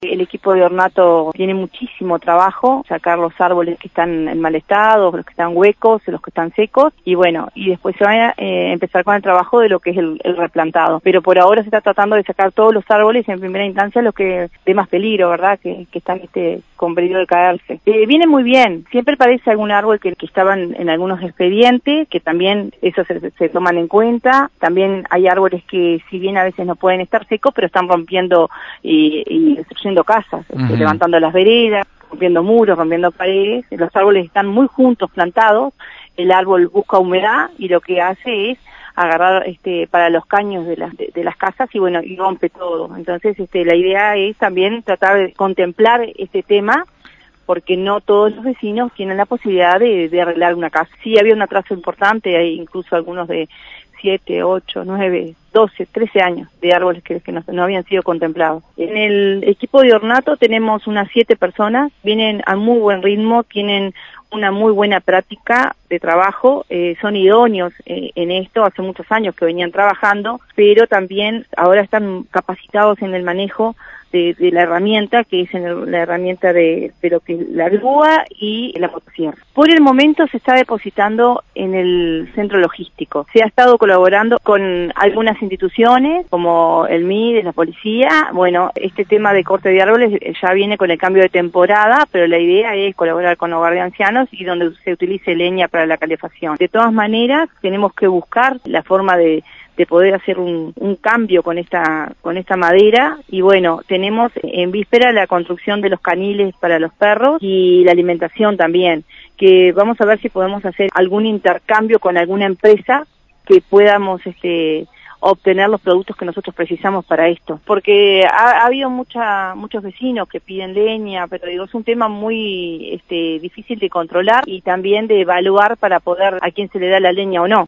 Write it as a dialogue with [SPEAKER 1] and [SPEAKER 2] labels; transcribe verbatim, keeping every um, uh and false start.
[SPEAKER 1] El equipo de ornato tiene muchísimo trabajo, sacar los árboles que están en mal estado, los que están huecos, los que están secos, y bueno, y después se va a eh, empezar con el trabajo de lo que es el, el replantado. Pero por ahora se está tratando de sacar todos los árboles, en primera instancia los que de más peligro, ¿verdad?, que, que están este, con peligro de caerse. Eh, viene muy bien, siempre parece algún árbol que, que estaban en algunos expedientes, que también eso se, se toman en cuenta. También hay árboles que si bien a veces no pueden estar secos, pero están rompiendo y, y destruyendo casas, uh-huh. este, levantando las veredas, rompiendo muros, rompiendo paredes. Los árboles están muy juntos plantados, el árbol busca humedad y lo que hace es agarrar este para los caños de las de, de las casas y bueno, y rompe todo. Entonces este la idea es también tratar de contemplar este tema, porque no todos los vecinos tienen la posibilidad de, de arreglar una casa. Sí había un atraso importante, hay incluso algunos de siete, ocho, nueve, doce, trece años de árboles que, que no, no habían sido contemplados. En el equipo de ornato tenemos unas siete personas, vienen a muy buen ritmo, tienen una muy buena práctica de trabajo, eh, son idóneos eh, en esto, hace muchos años que venían trabajando, pero también ahora están capacitados en el manejo de, de la herramienta, que es en el, la herramienta de, de lo que es la grúa y la motosierra. Por el momento se está depositando en el centro logístico. Se ha estado colaborando con algunas instituciones, como el M I D, la policía. Bueno, este tema de corte de árboles ya viene con el cambio de temporada, pero la idea es colaborar con hogar de ancianos y donde se utilice leña para la calefacción. De todas maneras, tenemos que buscar la forma de de poder hacer un, un cambio con esta con esta madera, y bueno, tenemos en víspera la construcción de los caniles para los perros y la alimentación también, que vamos a ver si podemos hacer algún intercambio con alguna empresa que podamos este obtener los productos que nosotros precisamos para esto, porque ha, ha habido mucha, muchos vecinos que piden leña, pero digo, es un tema muy este, difícil de controlar y también de evaluar para poder a quién se le da la leña o no.